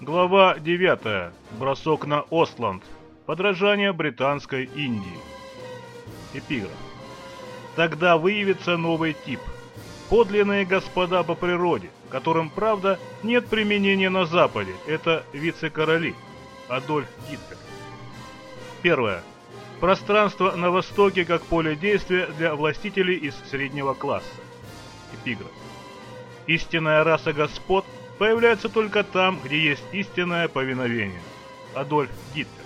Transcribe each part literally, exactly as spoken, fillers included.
Глава девятая. Бросок на Остланд. Подражание британской Индии. Эпиграф. Тогда выявится новый тип. Подлинные господа по природе, которым, правда, нет применения на Западе. Это вице-короли. Адольф Гитлер. Первое. Пространство на Востоке как поле действия для властителей из среднего класса. Эпиграф. Истинная раса господ появляется только там, где есть истинное повиновение. Адольф Гитлер.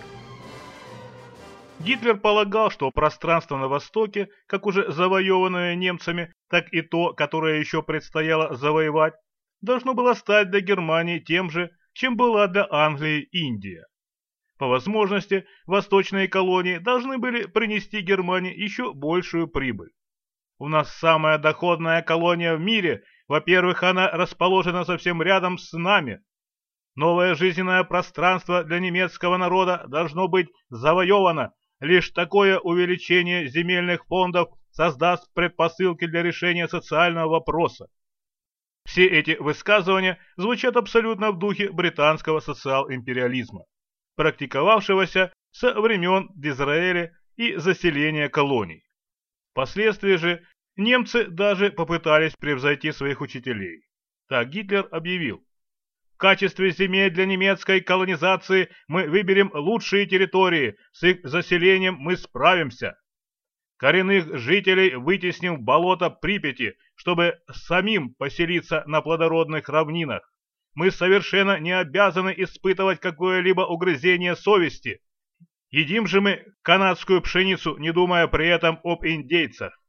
Гитлер полагал, что пространство на Востоке, как уже завоеванное немцами, так и то, которое еще предстояло завоевать, должно было стать для Германии тем же, чем была для Англии Индия. По возможности, восточные колонии должны были принести Германии еще большую прибыль. У нас самая доходная колония в мире. Во-первых, она расположена совсем рядом с нами. Новое жизненное пространство для немецкого народа должно быть завоевано. Лишь такое увеличение земельных фондов создаст предпосылки для решения социального вопроса. Все эти высказывания звучат абсолютно в духе британского социал-империализма, практиковавшегося со времен Дизраэля и заселения колоний. Впоследствии же немцы даже попытались превзойти своих учителей. Так Гитлер объявил: в качестве земель для немецкой колонизации мы выберем лучшие территории, с их заселением мы справимся. Коренных жителей вытесним в болото Припяти, чтобы самим поселиться на плодородных равнинах. Мы совершенно не обязаны испытывать какое-либо угрызение совести. Едим же мы канадскую пшеницу, не думая при этом об индейцах.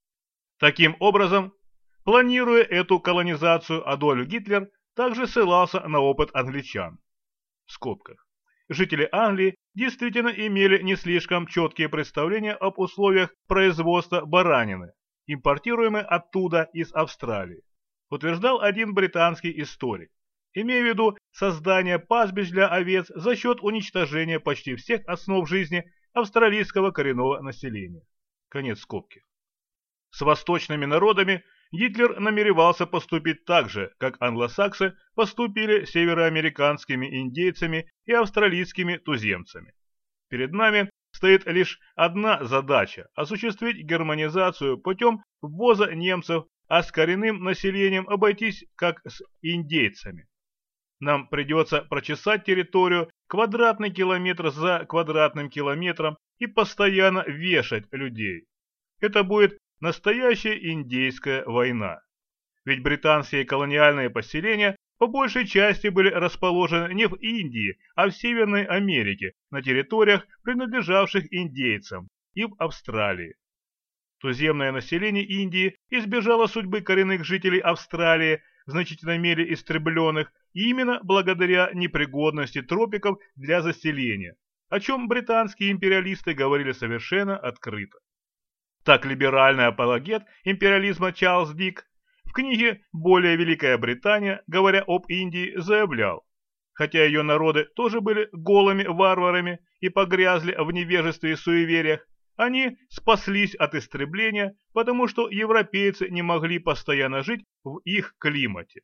Таким образом, планируя эту колонизацию, Адольф Гитлер также ссылался на опыт англичан. В скобках. Жители Англии действительно имели не слишком четкие представления об условиях производства баранины, импортируемой оттуда из Австралии, утверждал один британский историк, имея в виду создание пастбищ для овец за счет уничтожения почти всех основ жизни австралийского коренного населения. Конец скобки. С восточными народами Гитлер намеревался поступить так же, как англосаксы поступили с североамериканскими индейцами и австралийскими туземцами. Перед нами стоит лишь одна задача – осуществить германизацию путем ввоза немцев, а с коренным населением обойтись как с индейцами. Нам придется прочесать территорию квадратный километр за квадратным километром и постоянно вешать людей. Это будет настоящая индейская война. Ведь британские колониальные поселения по большей части были расположены не в Индии, а в Северной Америке, на территориях, принадлежавших индейцам, и в Австралии. Туземное население Индии избежало судьбы коренных жителей Австралии, в значительной мере истребленных, именно благодаря непригодности тропиков для заселения, о чем британские империалисты говорили совершенно открыто. Так либеральный апологет империализма Чарльз Дик в книге «Более Великая Британия», говоря об Индии, заявлял: хотя ее народы тоже были голыми варварами и погрязли в невежестве и суевериях, они спаслись от истребления, потому что европейцы не могли постоянно жить в их климате.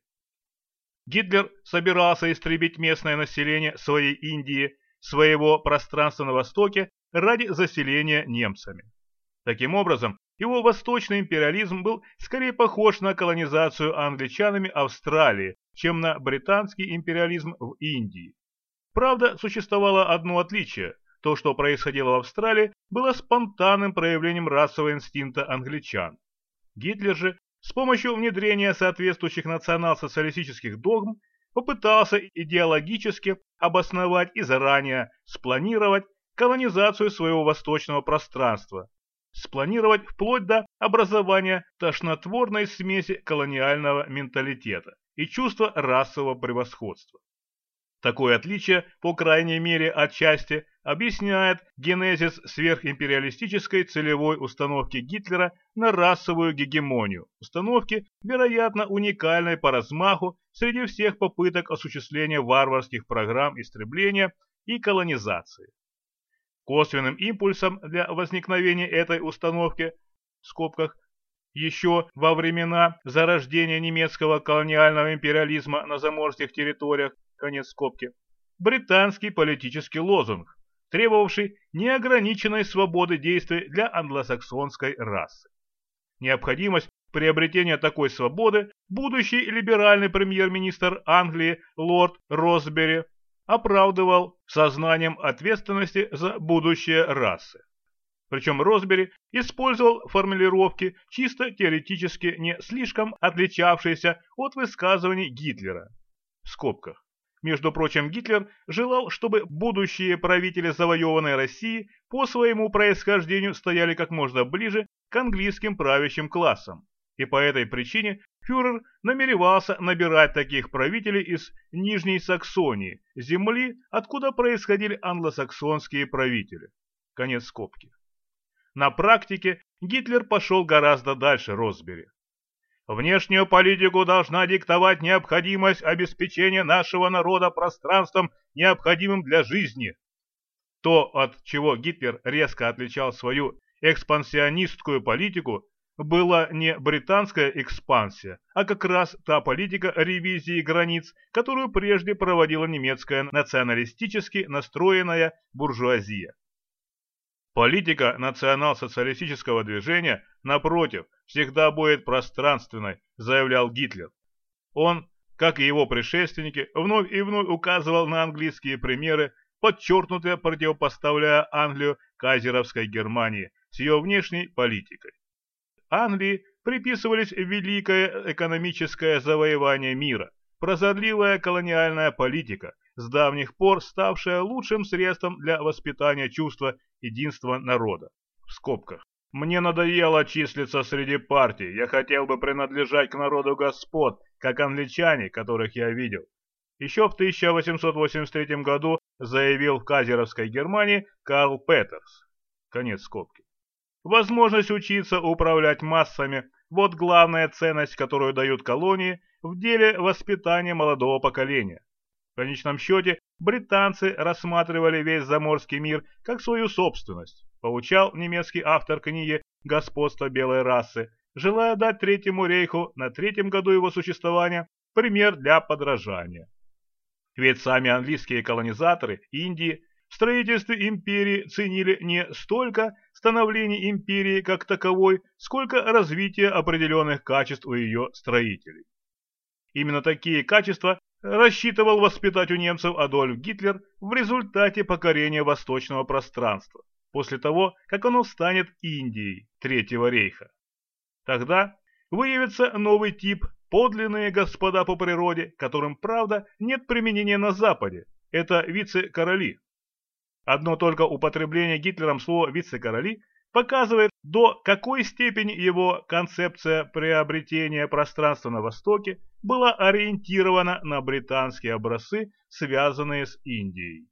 Гитлер собирался истребить местное население своей Индии, своего пространства на Востоке, ради заселения немцами. Таким образом, его восточный империализм был скорее похож на колонизацию англичанами Австралии, чем на британский империализм в Индии. Правда, существовало одно отличие. То, что происходило в Австралии, было спонтанным проявлением расового инстинкта англичан. Гитлер же, с помощью внедрения соответствующих национал-социалистических догм, попытался идеологически обосновать и заранее спланировать колонизацию своего восточного пространства, спланировать вплоть до образования тошнотворной смеси колониального менталитета и чувства расового превосходства. Такое отличие, по крайней мере отчасти, объясняет генезис сверхимпериалистической целевой установки Гитлера на расовую гегемонию, установки, вероятно, уникальной по размаху среди всех попыток осуществления варварских программ истребления и колонизации. Косвенным импульсом для возникновения этой установки, в скобках, еще во времена зарождения немецкого колониального империализма на заморских территориях, конец скобки, британский политический лозунг, требовавший неограниченной свободы действий для англосаксонской расы. Необходимость приобретения такой свободы будущий либеральный премьер-министр Англии лорд Росбери оправдывал сознанием ответственности за будущее расы. Причем Росбери использовал формулировки, чисто теоретически не слишком отличавшиеся от высказываний Гитлера. В скобках. Между прочим, Гитлер желал, чтобы будущие правители завоеванной России по своему происхождению стояли как можно ближе к английским правящим классам. И по этой причине фюрер намеревался набирать таких правителей из Нижней Саксонии, земли, откуда происходили англосаксонские правители. Конец скобки. На практике Гитлер пошел гораздо дальше Росбери. Внешнюю политику должна диктовать необходимость обеспечения нашего народа пространством, необходимым для жизни. То, от чего Гитлер резко отличал свою экспансионистскую политику, была не британская экспансия, а как раз та политика ревизии границ, которую прежде проводила немецкая националистически настроенная буржуазия. Политика национал-социалистического движения, напротив, всегда будет пространственной, заявлял Гитлер. Он, как и его предшественники, вновь и вновь указывал на английские примеры, подчеркнуто противопоставляя Англию кайзеровской Германии с ее внешней политикой. Англии приписывались великое экономическое завоевание мира, прозорливая колониальная политика, с давних пор ставшая лучшим средством для воспитания чувства единства народа. В скобках. Мне надоело числиться среди партий, я хотел бы принадлежать к народу господ, как англичане, которых я видел. Еще в тысяча восемьсот восемьдесят третьем году заявил в кайзеровской Германии Карл Петерс. Конец скобки. Возможность учиться управлять массами – вот главная ценность, которую дают колонии в деле воспитания молодого поколения. В конечном счете, британцы рассматривали весь заморский мир как свою собственность, поучал немецкий автор книги «Господство белой расы», желая дать Третьему рейху на третьем году его существования пример для подражания. Ведь сами английские колонизаторы Индии в строительстве империи ценили не столько становление империи как таковой, сколько развитие определенных качеств у ее строителей. Именно такие качества рассчитывал воспитать у немцев Адольф Гитлер в результате покорения восточного пространства, после того, как оно станет Индией Третьего рейха. Тогда выявится новый тип подлинные господа по природе, которым, правда, нет применения на Западе, это вице-короли. Одно только употребление Гитлером слова «вице-короли» показывает, до какой степени его концепция приобретения пространства на Востоке была ориентирована на британские образцы, связанные с Индией.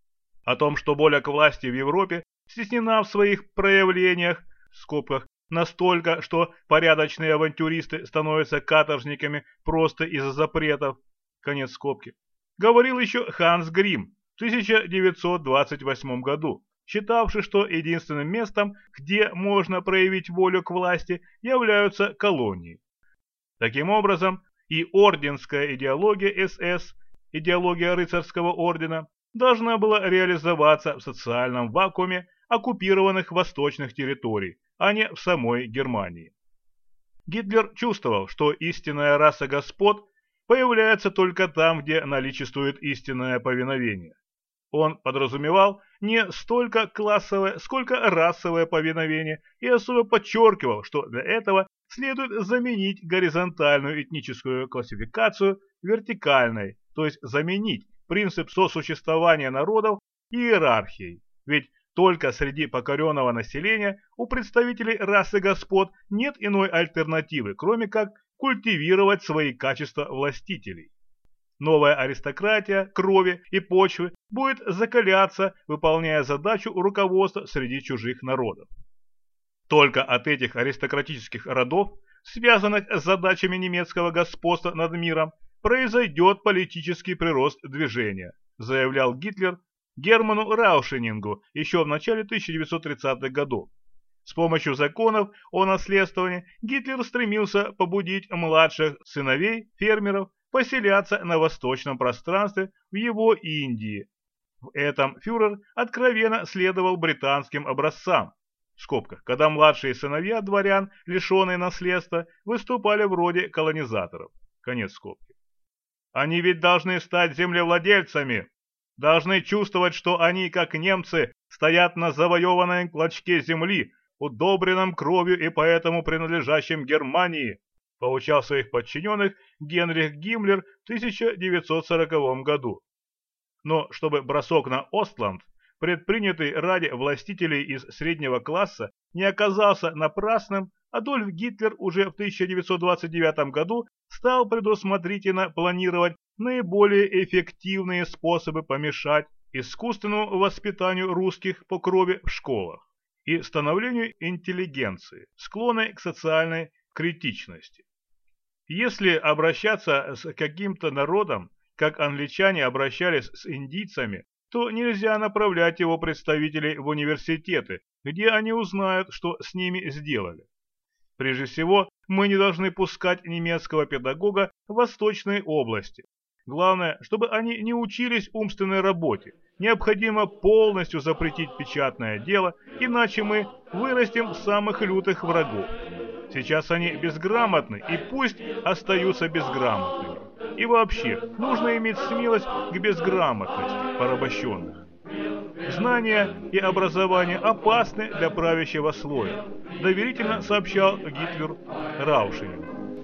О том, что воля к власти в Европе стеснена в своих проявлениях, в скобках, настолько, что порядочные авантюристы становятся каторжниками просто из-за запретов, конец скобки, говорил еще Ханс Грим в тысяча девятьсот двадцать восьмом году, считавший, что единственным местом, где можно проявить волю к власти, являются колонии. Таким образом, и орденская идеология эс эс, идеология рыцарского ордена, должна была реализоваться в социальном вакууме оккупированных восточных территорий, а не в самой Германии. Гитлер чувствовал, что истинная раса господ появляется только там, где наличествует истинное повиновение. Он подразумевал не столько классовое, сколько расовое повиновение и особо подчеркивал, что для этого следует заменить горизонтальную этническую классификацию вертикальной, то есть заменить принцип сосуществования народов иерархией, ведь только среди покоренного населения у представителей расы господ нет иной альтернативы, кроме как культивировать свои качества властителей. Новая аристократия крови и почвы будет закаляться, выполняя задачу руководства среди чужих народов. Только от этих аристократических родов, связанных с задачами немецкого господства над миром, произойдет политический прирост движения, заявлял Гитлер Герману Раушенингу еще в начале тысяча девятьсот тридцатых годов. С помощью законов о наследствовании Гитлер стремился побудить младших сыновей фермеров поселяться на восточном пространстве в его Индии. В этом фюрер откровенно следовал британским образцам, в скобках, когда младшие сыновья дворян, лишенные наследства, выступали в роде колонизаторов. Конец скобки. Они ведь должны стать землевладельцами, должны чувствовать, что они, как немцы, стоят на завоеванном клочке земли, удобренном кровью и поэтому принадлежащем Германии, поучал своих подчиненных Генрих Гиммлер в тысяча девятьсот сороковом году. Но чтобы бросок на Остланд, предпринятый ради властителей из среднего класса, не оказался напрасным, Адольф Гитлер уже в тысяча девятьсот двадцать девятом году стал предусмотрительно планировать наиболее эффективные способы помешать искусственному воспитанию русских по крови в школах и становлению интеллигенции, склонной к социальной критичности. Если обращаться с каким-то народом, как англичане обращались с индийцами, то нельзя направлять его представителей в университеты, где они узнают, что с ними сделали. Прежде всего, мы не должны пускать немецкого педагога в восточные области. Главное, чтобы они не учились умственной работе. Необходимо полностью запретить печатное дело, иначе мы вырастим самых лютых врагов. Сейчас они безграмотны, и пусть остаются безграмотными. И вообще, нужно иметь смелость к безграмотности порабощенных. Знания и образование опасны для правящего слоя, доверительно сообщал Гитлер Раушелю.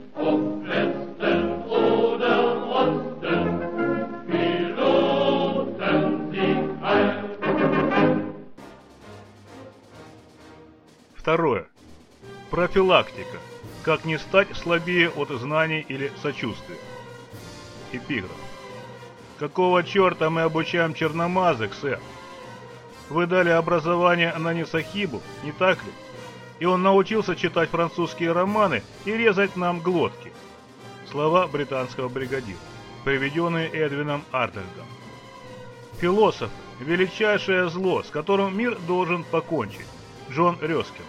Второе. Профилактика. Как не стать слабее от знаний или сочувствия. Эпиграф. Какого черта мы обучаем черномазых, сэр? Вы дали образование Нанисахибу, не так ли? И он научился читать французские романы и резать нам глотки. Слова британского бригадира, приведенные Эдвином Артельдом. Философ – величайшее зло, с которым мир должен покончить. Джон Рёскин.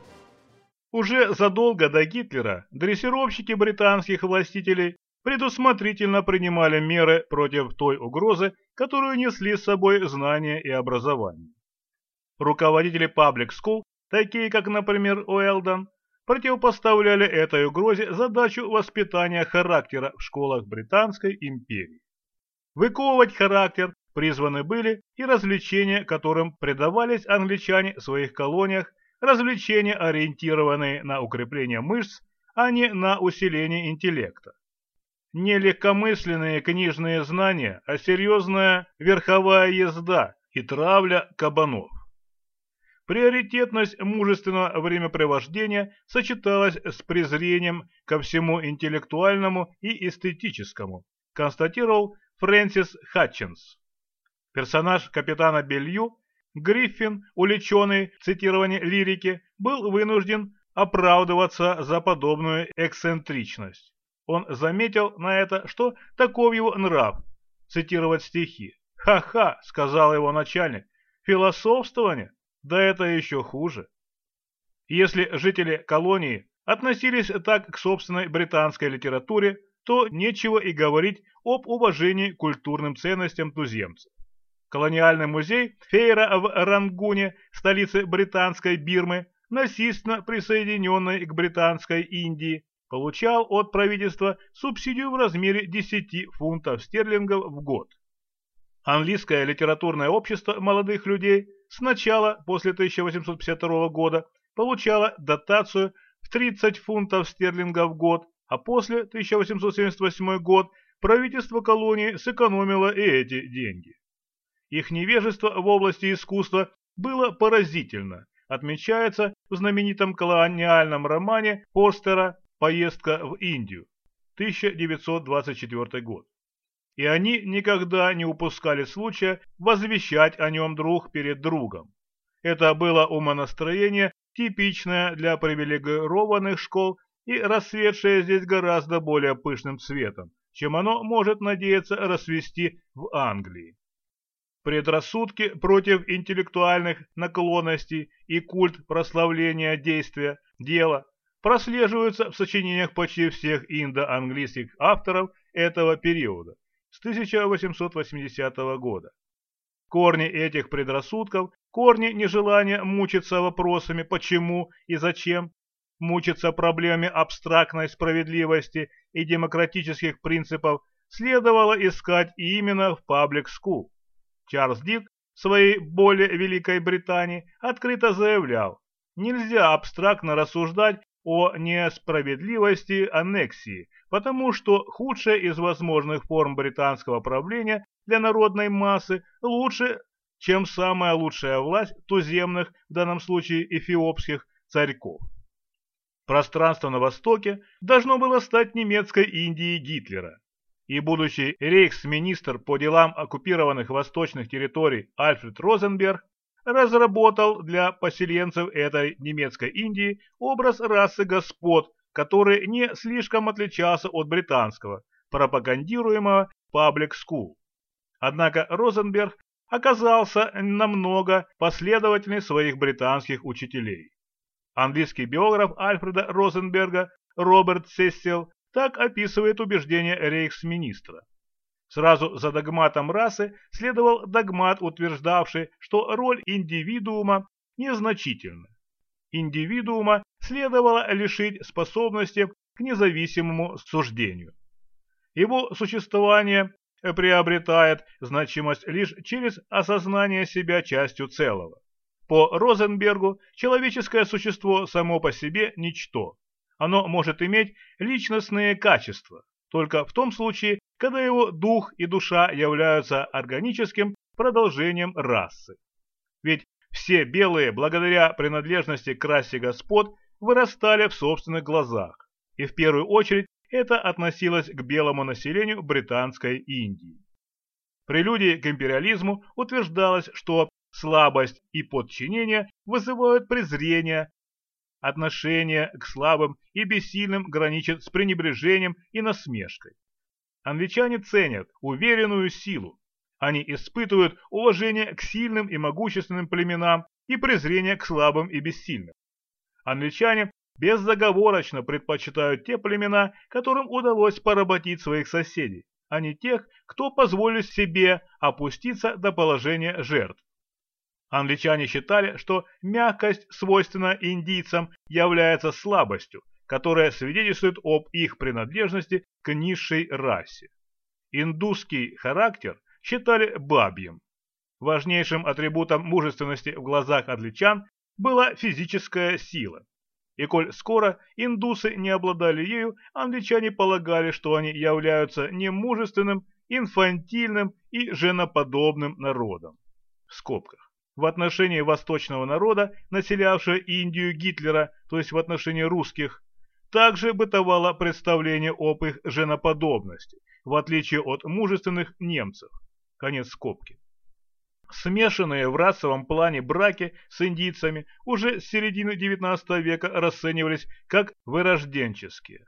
Уже задолго до Гитлера дрессировщики британских властителей предусмотрительно принимали меры против той угрозы, которую несли с собой знания и образование. Руководители паблик скул, такие как, например, Уэлдон, противопоставляли этой угрозе задачу воспитания характера в школах Британской империи. Выковывать характер призваны были и развлечения, которым предавались англичане в своих колониях, развлечения, ориентированные на укрепление мышц, а не на усиление интеллекта. Не легкомысленные книжные знания, а серьезная верховая езда и травля кабанов. Приоритетность мужественного времяпрепровождения сочеталась с презрением ко всему интеллектуальному и эстетическому, констатировал Фрэнсис Хатчинс. Персонаж капитана Белью, Гриффин, увлеченный в цитировании лирики, был вынужден оправдываться за подобную эксцентричность. Он заметил на это, что таков его нрав – цитировать стихи. «Ха-ха», – сказал его начальник, – «философствование? Да это еще хуже». Если жители колонии относились так к собственной британской литературе, то нечего и говорить об уважении к культурным ценностям туземцев. Колониальный музей Фейра в Рангуне, столице британской Бирмы, насильственно присоединенной к британской Индии, получал от правительства субсидию в размере десяти фунтов стерлингов в год. Английское литературное общество молодых людей сначала, после тысяча восемьсот пятьдесят второго года, получало дотацию в тридцать фунтов стерлингов в год, а после тысяча восемьсот семьдесят восьмой год правительство колонии сэкономило и эти деньги. Их невежество в области искусства было поразительно, отмечается в знаменитом колониальном романе Форстера «Поездка в Индию», тысяча девятьсот двадцать четвёртый год. И они никогда не упускали случая возвещать о нем друг перед другом. Это было умонастроение, типичное для привилегированных школ и расцветшее здесь гораздо более пышным цветом, чем оно может надеяться расцвести в Англии. Предрассудки против интеллектуальных наклонностей и культ прославления действия, дела прослеживаются в сочинениях почти всех индо-английских авторов этого периода, с тысяча восемьсот восьмидесятого года. Корни этих предрассудков, корни нежелания мучиться вопросами «почему» и «зачем», мучиться проблемами абстрактной справедливости и демократических принципов следовало искать именно в Public School. Чарльз Дик в своей более Великой Британии открыто заявлял: нельзя абстрактно рассуждать о несправедливости аннексии, потому что худшая из возможных форм британского правления для народной массы лучше, чем самая лучшая власть туземных, в данном случае эфиопских, царьков. Пространство на Востоке должно было стать немецкой Индией Гитлера, и будущий рейхсминистр по делам оккупированных восточных территорий Альфред Розенберг разработал для поселенцев этой немецкой Индии образ расы господ, который не слишком отличался от британского, пропагандируемого Public School. Однако Розенберг оказался намного последовательнее своих британских учителей. Английский биограф Альфреда Розенберга Роберт Сессел так описывает убеждения рейхсминистра. Сразу за догматом расы следовал догмат, утверждавший, что роль индивидуума незначительна. Индивидуума следовало лишить способности к независимому суждению. Его существование приобретает значимость лишь через осознание себя частью целого. По Розенбергу человеческое существо само по себе ничто. Оно может иметь личностные качества только в том случае, когда его дух и душа являются органическим продолжением расы. Ведь все белые, благодаря принадлежности к расе господ, вырастали в собственных глазах, и в первую очередь это относилось к белому населению Британской Индии. Прелюдией к империализму утверждалось, что слабость и подчинение вызывают презрение, отношение к слабым и бессильным граничит с пренебрежением и насмешкой. Англичане ценят уверенную силу. Они испытывают уважение к сильным и могущественным племенам и презрение к слабым и бессильным. Англичане безоговорочно предпочитают те племена, которым удалось поработить своих соседей, а не тех, кто позволит себе опуститься до положения жертв. Англичане считали, что мягкость, свойственная индийцам, является слабостью, которая свидетельствует об их принадлежности к низшей расе. Индусский характер считали бабьим. Важнейшим атрибутом мужественности в глазах англичан была физическая сила. И коль скоро индусы не обладали ею, англичане полагали, что они являются немужественным, инфантильным и женоподобным народом. В скобках. В отношении восточного народа, населявшего Индию Гитлера, то есть в отношении русских, также бытовало представление об их женоподобности, в отличие от мужественных немцев. Конец скобки. Смешанные в расовом плане браки с индийцами уже с середины девятнадцатого века расценивались как вырожденческие.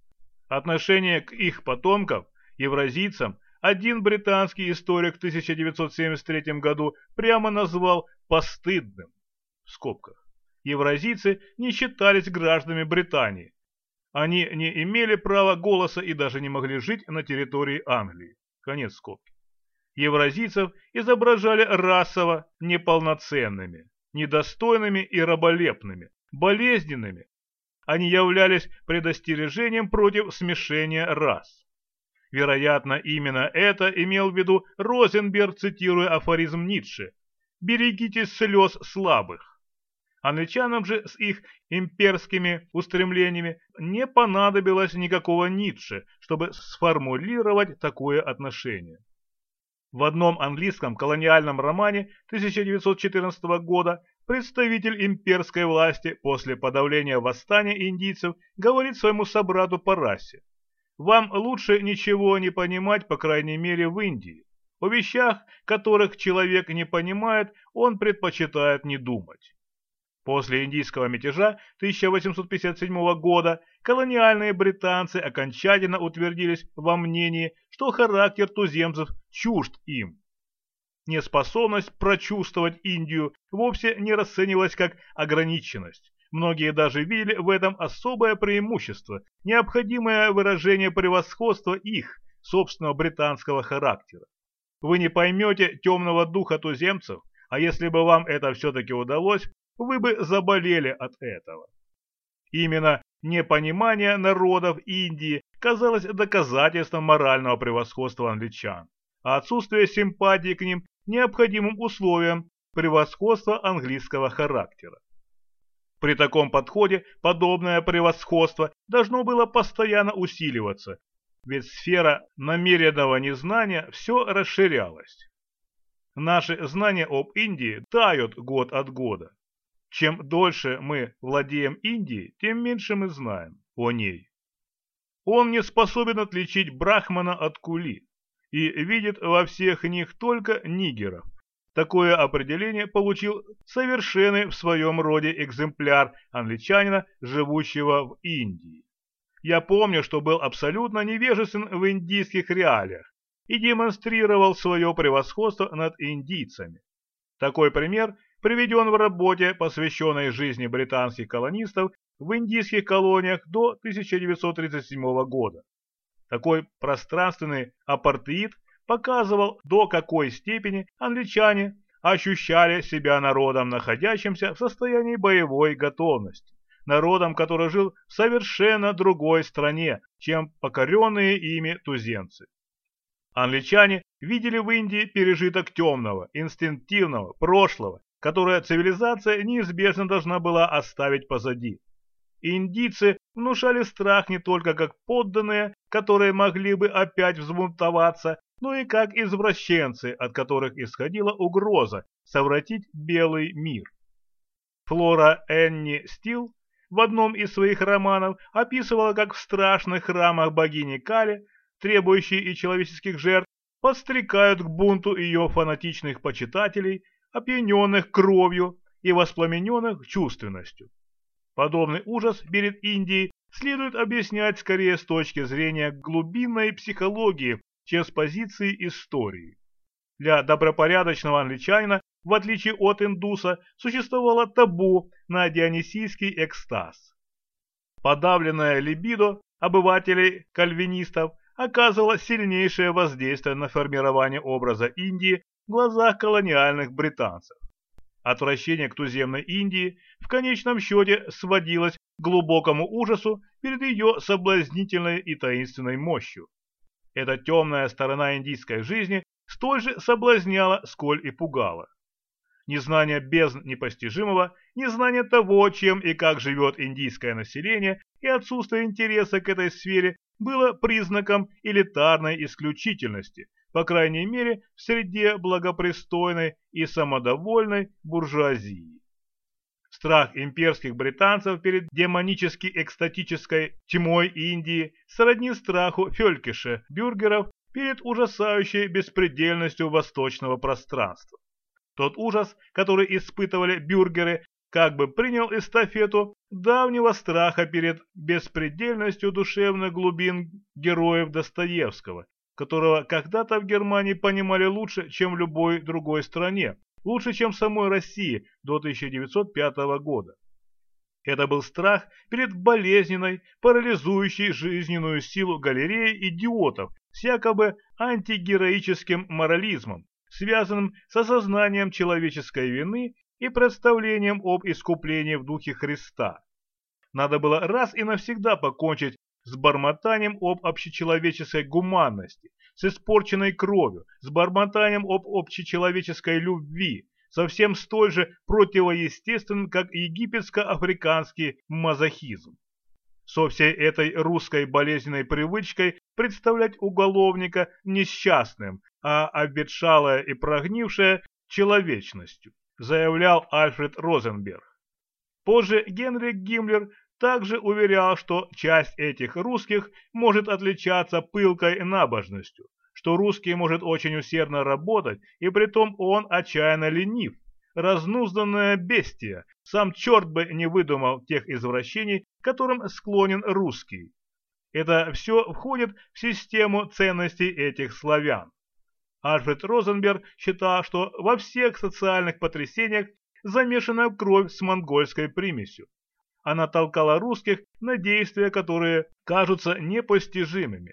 Отношение к их потомкам, евразийцам, один британский историк в тысяча девятьсот семьдесят третьем году прямо назвал постыдным. В скобках. Евразийцы не считались гражданами Британии. Они не имели права голоса и даже не могли жить на территории Англии. Конец скобки. Евразийцев изображали расово неполноценными, недостойными и раболепными, болезненными. Они являлись предостережением против смешения рас. Вероятно, именно это имел в виду Розенберг, цитируя афоризм Ницше: «Берегитесь слез слабых». Англичанам же с их имперскими устремлениями не понадобилось никакого Ницше, чтобы сформулировать такое отношение. В одном английском колониальном романе тысяча девятьсот четырнадцатого года представитель имперской власти после подавления восстания индийцев говорит своему собрату по расе: «Вам лучше ничего не понимать, по крайней мере, в Индии. О вещах, которых человек не понимает, он предпочитает не думать». После индийского мятежа тысяча восемьсот пятьдесят седьмого года колониальные британцы окончательно утвердились во мнении, что характер туземцев чужд им. Неспособность прочувствовать Индию вовсе не расценивалась как ограниченность. Многие даже видели в этом особое преимущество, необходимое выражение превосходства их, собственного британского характера. Вы не поймете темного духа туземцев, а если бы вам это все-таки удалось, вы бы заболели от этого. Именно непонимание народов Индии казалось доказательством морального превосходства англичан, а отсутствие симпатии к ним необходимым условием превосходства английского характера. При таком подходе подобное превосходство должно было постоянно усиливаться, ведь сфера намеренного незнания все расширялась. Наши знания об Индии тают год от года. Чем дольше мы владеем Индией, тем меньше мы знаем о ней. Он не способен отличить брахмана от кули и видит во всех них только нигеров. Такое определение получил совершенный в своем роде экземпляр англичанина, живущего в Индии. Я помню, что был абсолютно невежествен в индийских реалиях и демонстрировал свое превосходство над индийцами. Такой пример приведен в работе, посвященной жизни британских колонистов в индийских колониях до тысяча девятьсот тридцать седьмого года. Такой пространственный апартеид показывал, до какой степени англичане ощущали себя народом, находящимся в состоянии боевой готовности, народом, который жил в совершенно другой стране, чем покоренные ими туземцы. Англичане видели в Индии пережиток темного, инстинктивного прошлого, которое цивилизация неизбежно должна была оставить позади. Индийцы внушали страх не только как подданные, которые могли бы опять взбунтоваться, но и как извращенцы, от которых исходила угроза совратить белый мир. Флора Энни Стил в одном из своих романов описывала, как в страшных храмах богини Кали, требующие и человеческих жертв, подстрекают к бунту ее фанатичных почитателей, опьяненных кровью и воспламененных чувственностью. Подобный ужас перед Индией следует объяснять скорее с точки зрения глубинной психологии, чем с позиции истории. Для добропорядочного англичанина, в отличие от индуса, существовало табу на дионисийский экстаз. Подавленная либидо обывателей-кальвинистов оказывало сильнейшее воздействие на формирование образа Индии в глазах колониальных британцев. Отвращение к туземной Индии в конечном счете сводилось к глубокому ужасу перед ее соблазнительной и таинственной мощью. Эта темная сторона индийской жизни столь же соблазняла, сколь и пугала. Незнание бездн непостижимого, незнание того, чем и как живет индийское население, и отсутствие интереса к этой сфере было признаком элитарной исключительности, по крайней мере в среде благопристойной и самодовольной буржуазии. Страх имперских британцев перед демонически-экстатической тьмой Индии сродни страху фелькиша бюргеров перед ужасающей беспредельностью восточного пространства. Тот ужас, который испытывали бюргеры, как бы принял эстафету давнего страха перед беспредельностью душевных глубин героев Достоевского, которого когда-то в Германии понимали лучше, чем в любой другой стране, лучше, чем в самой России до тысяча девятьсот пятого года. Это был страх перед болезненной, парализующей жизненную силу галереи идиотов с якобы антигероическим морализмом, связанным с осознанием человеческой вины и представлением об искуплении в духе Христа. Надо было раз и навсегда покончить с бормотанием об общечеловеческой гуманности, с испорченной кровью, с бормотанием об общечеловеческой любви, совсем столь же противоестественным, как египетско-африканский мазохизм. Со всей этой русской болезненной привычкой представлять уголовника несчастным, а обветшалое и прогнившее человечностью, заявлял Альфред Розенберг. Позже Генрих Гиммлер также уверял, что часть этих русских может отличаться пылкой набожностью, что русский может очень усердно работать, и притом он отчаянно ленив, разнузданная бестия, сам черт бы не выдумал тех извращений, к которым склонен русский. Это все входит в систему ценностей этих славян. Альфред Розенберг считал, что во всех социальных потрясениях замешана кровь с монгольской примесью. Она толкала русских на действия, которые кажутся непостижимыми.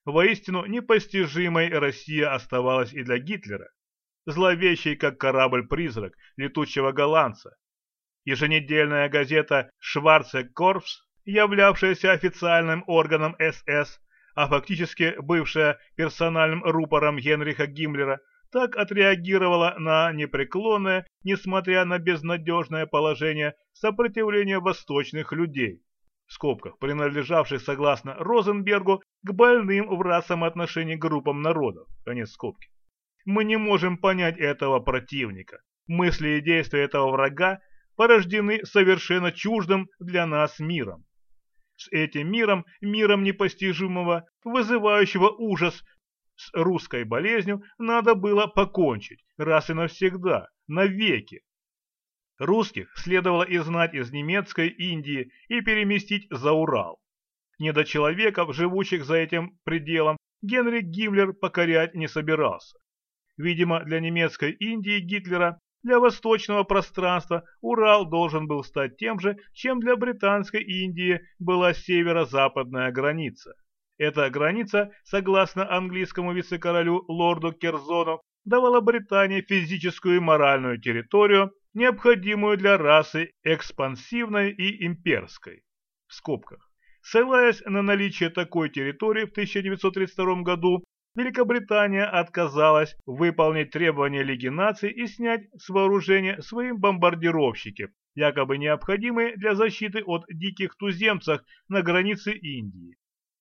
Воистину непостижимой Россия оставалась и для Гитлера, зловещей как корабль-призрак летучего голландца. Еженедельная газета «Шварце Корпс», являвшаяся официальным органом эс эс, а фактически бывшая персональным рупором Генриха Гиммлера, так отреагировала на непреклонное, несмотря на безнадежное положение, сопротивление восточных людей, в скобках, принадлежавших, согласно Розенбергу, к больным в расовом отношении группам народов, конец скобки. Мы не можем понять этого противника. Мысли и действия этого врага порождены совершенно чуждым для нас миром. С этим миром, миром непостижимого, вызывающего ужас, с русской болезнью надо было покончить, раз и навсегда, навеки. Русских следовало изгнать из немецкой Индии и переместить за Урал. Недочеловеков, живущих за этим пределом, Генрих Гиммлер покорять не собирался. Видимо, для немецкой Индии Гитлера, для восточного пространства Урал должен был стать тем же, чем для британской Индии была северо-западная граница. Эта граница, согласно английскому вице-королю лорду Керзону, давала Британии физическую и моральную территорию, необходимую для расы экспансивной и имперской. В скобках. Ссылаясь на наличие такой территории в тысяча девятьсот тридцать втором году, Великобритания отказалась выполнить требования Лиги наций и снять с вооружения свои бомбардировщики, якобы необходимые для защиты от диких туземцев на границе Индии.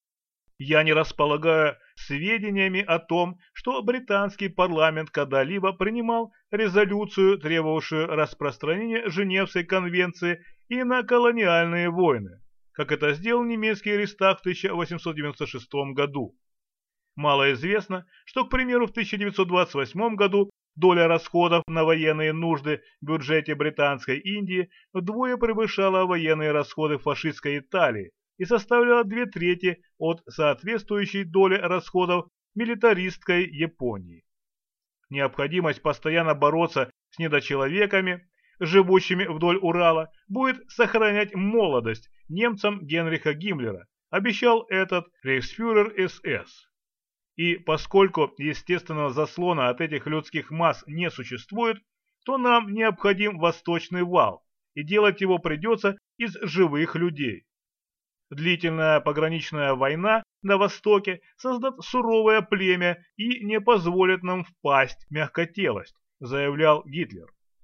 Я не располагаю сведениями о том, что британский парламент когда-либо принимал резолюцию, требовавшую распространения Женевской конвенции и на колониальные войны, как это сделал немецкий Рейхстаг в тысяча восемьсот девяносто шестом году. Мало известно, что, к примеру, в тысяча девятьсот двадцать восьмом году доля расходов на военные нужды в бюджете Британской Индии вдвое превышала военные расходы фашистской Италии и составляла две трети от соответствующей доли расходов милитаристской Японии. Необходимость постоянно бороться с недочеловеками, живущими вдоль Урала, будет сохранять молодость немцам Генриха Гиммлера, обещал этот рейхсфюрер эс эс. И поскольку естественного заслона от этих людских масс не существует, то нам необходим восточный вал, и делать его придется из живых людей. Длительная пограничная война на Востоке создаст суровое племя и не позволит нам впасть в мягкотелость, заявлял Гитлер.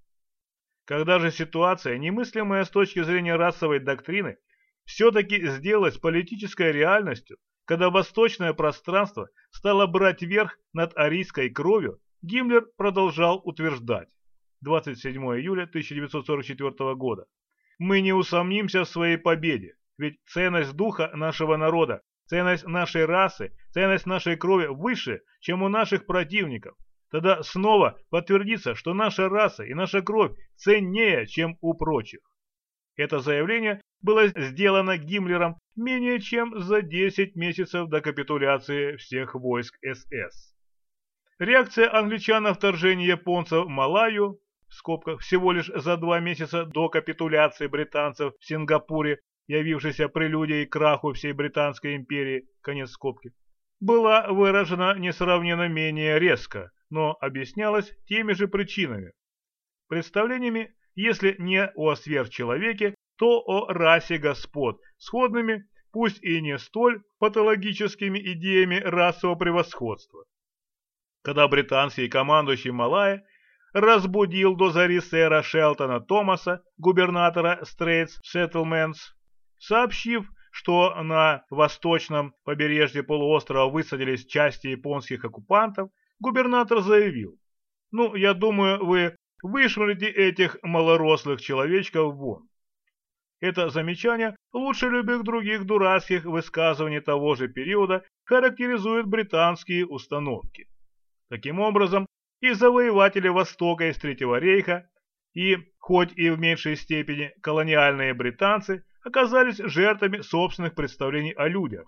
Когда же ситуация, немыслимая с точки зрения расовой доктрины, все-таки сделалась политической реальностью, когда восточное пространство стало брать верх над арийской кровью, Гиммлер продолжал утверждать. двадцать седьмого июля тысяча девятьсот сорок четвёртого года. Мы не усомнимся в своей победе, ведь ценность духа нашего народа, ценность нашей расы, ценность нашей крови выше, чем у наших противников. Тогда снова подтвердится, что наша раса и наша кровь ценнее, чем у прочих. Это заявление было сделано Гиммлером менее чем за десять месяцев до капитуляции всех войск эс эс. Реакция англичан на вторжение японцев в Малайю, в скобках всего лишь за два месяца до капитуляции британцев в Сингапуре, явившейся прелюдией к краху всей Британской империи, конец скобки, была выражена несравненно менее резко, но объяснялась теми же причинами. Представлениями, если не о сверхчеловеке, то о расе господ, сходными, пусть и не столь патологическими идеями расового превосходства. Когда британский командующий Малайя разбудил до зари сэра Шелтона Томаса, губернатора Стрейтс Сеттлментс, сообщив, что на восточном побережье полуострова высадились части японских оккупантов, губернатор заявил: «Ну, я думаю, вы вышвырните этих малорослых человечков вон». Это замечание лучше любых других дурацких высказываний того же периода характеризует британские установки. Таким образом, и завоеватели Востока из Третьего рейха, и, хоть и в меньшей степени, колониальные британцы оказались жертвами собственных представлений о людях.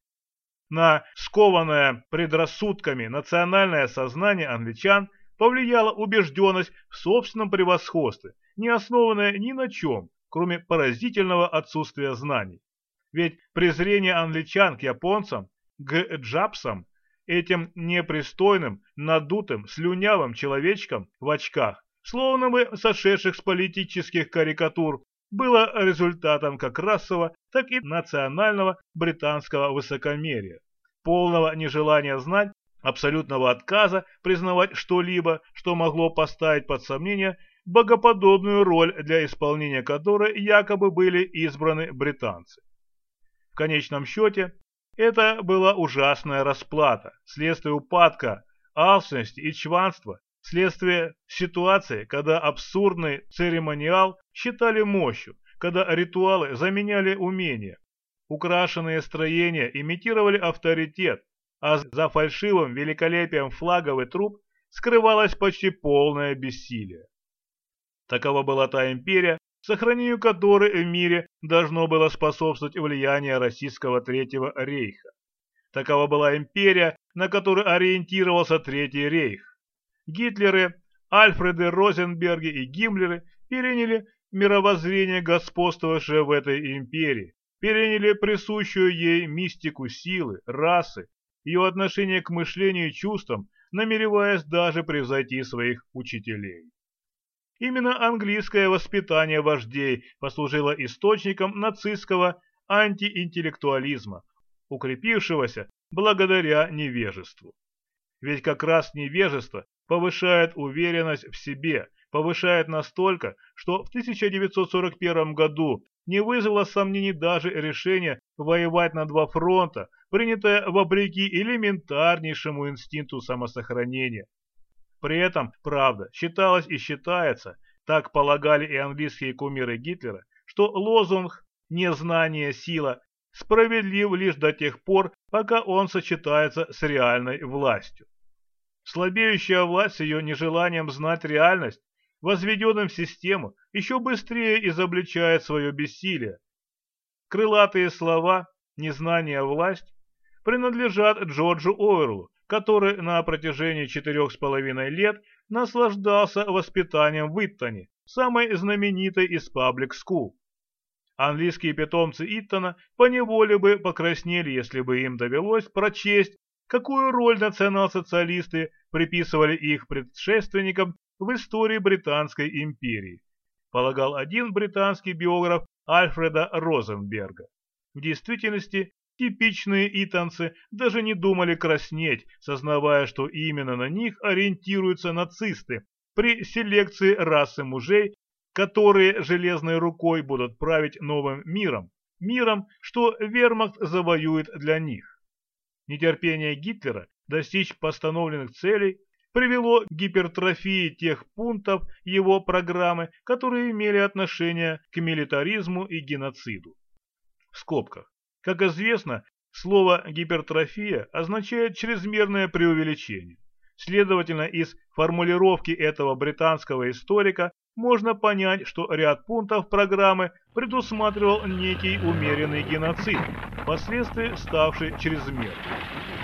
На скованное предрассудками национальное сознание англичан повлияла убежденность в собственном превосходстве, не основанная ни на чем, кроме поразительного отсутствия знаний. Ведь презрение англичан к японцам к джапсам, этим непристойным, надутым, слюнявым человечкам в очках, словно бы сошедших с политических карикатур, было результатом как расового, так и национального британского высокомерия, полного нежелания знать, абсолютного отказа признавать что-либо, что могло поставить под сомнение богоподобную роль, для исполнения которой якобы были избраны британцы. В конечном счете, это была ужасная расплата, следствие упадка, алчности и чванства, следствие ситуации, когда абсурдный церемониал считали мощью, когда ритуалы заменяли умения, украшенные строения имитировали авторитет, а за фальшивым великолепием флагов и труб скрывалось почти полное бессилие. Такова была та империя, сохранению которой в мире должно было способствовать влияние российского Третьего рейха. Такова была империя, на которой ориентировался Третий рейх. Гитлеры, Альфреды Розенберги и Гиммлеры переняли мировоззрение, господствовавшее в этой империи, переняли присущую ей мистику силы, расы, ее отношение к мышлению и чувствам, намереваясь даже превзойти своих учителей. Именно английское воспитание вождей послужило источником нацистского антиинтеллектуализма, укрепившегося благодаря невежеству. Ведь как раз невежество повышает уверенность в себе, повышает настолько, что в тысяча девятьсот сорок первом году не вызвало сомнений даже решение воевать на два фронта, принятое вопреки элементарнейшему инстинкту самосохранения. При этом, правда, считалось и считается, так полагали и английские кумиры Гитлера, что лозунг «незнание – сила» справедлив лишь до тех пор, пока он сочетается с реальной властью. Слабеющая власть с ее нежеланием знать реальность, возведенным в систему, еще быстрее изобличает свое бессилие. Крылатые слова «незнание – власть» принадлежат Джорджу Оруэллу, который на протяжении четырех с половиной лет наслаждался воспитанием в Иттоне, самой знаменитой из паблик-скул. Английские питомцы Иттона поневоле бы покраснели, если бы им довелось прочесть, какую роль национал-социалисты приписывали их предшественникам в истории Британской империи, полагал один британский биограф Альфреда Розенберга. В действительности, типичные итонцы даже не думали краснеть, сознавая, что именно на них ориентируются нацисты при селекции расы мужей, которые железной рукой будут править новым миром, миром, что вермахт завоюет для них. Нетерпение Гитлера достичь постановленных целей привело к гипертрофии тех пунктов его программы, которые имели отношение к милитаризму и геноциду. В скобках. Как известно, слово «гипертрофия» означает чрезмерное преувеличение. Следовательно, из формулировки этого британского историка можно понять, что ряд пунктов программы предусматривал некий умеренный геноцид, впоследствии ставший чрезмерным.